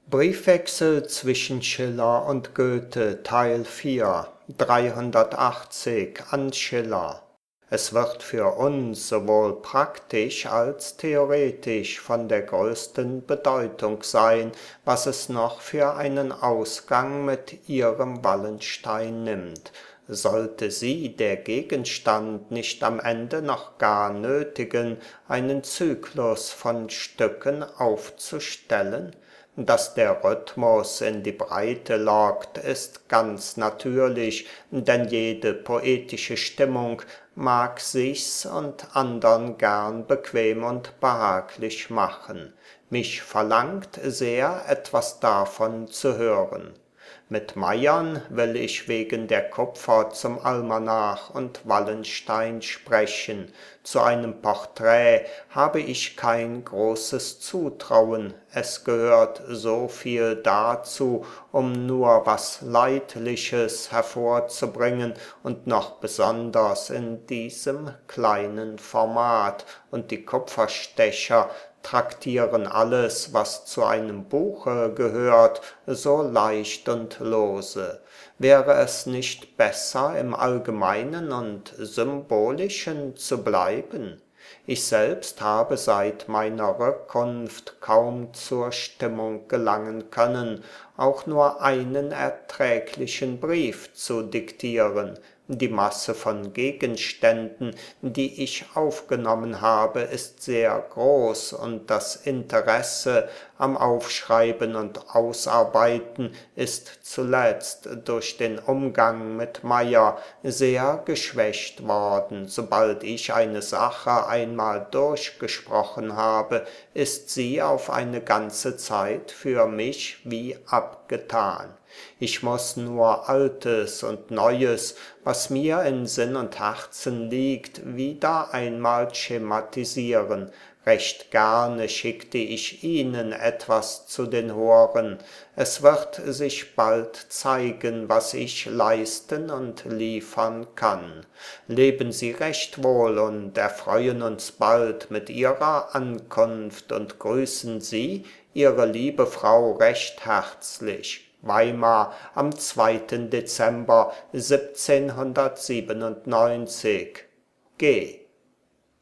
Briefwechsel zwischen Schiller und Goethe, Teil 4, 380 an Schiller. Es wird für uns sowohl praktisch als theoretisch von der größten Bedeutung sein, was es noch für einen Ausgang mit Ihrem Wallenstein nimmt. Sollte Sie der Gegenstand nicht am Ende noch gar nötigen, einen Zyklus von Stücken aufzustellen? Dass der Rhythmus in die Breite lockt, ist ganz natürlich, denn jede poetische Stimmung mag sich's und andern gern bequem und behaglich machen. Mich verlangt sehr, etwas davon zu hören. Mit Meiern will ich wegen der Kupfer zum Almanach und Wallenstein sprechen. Zu einem Porträt habe ich kein großes Zutrauen, es gehört so viel dazu, um nur was Leidliches hervorzubringen und noch besonders in diesem kleinen Format, und die Kupferstecher traktieren alles, was zu einem Buche gehört, so leicht und lose. Wäre es nicht besser, im Allgemeinen und Symbolischen zu bleiben? Ich selbst habe seit meiner Rückkunft kaum zur Stimmung gelangen können, auch nur einen erträglichen Brief zu diktieren. Die Masse von Gegenständen, die ich aufgenommen habe, ist sehr groß, und das Interesse am Aufschreiben und Ausarbeiten ist zuletzt durch den Umgang mit Meyer sehr geschwächt worden. Sobald ich eine Sache einmal durchgesprochen habe, ist sie auf eine ganze Zeit für mich wie abgetan. Ich muß nur Altes und Neues, was mir in Sinn und Herzen liegt, wieder einmal schematisieren. Recht gerne schickte ich Ihnen etwas zu den Ohren. Es wird sich bald zeigen, was ich leisten und liefern kann. Leben Sie recht wohl und erfreuen uns bald mit Ihrer Ankunft, und grüßen Sie Ihre liebe Frau recht herzlich. Weimar am 2. Dezember 1797. G.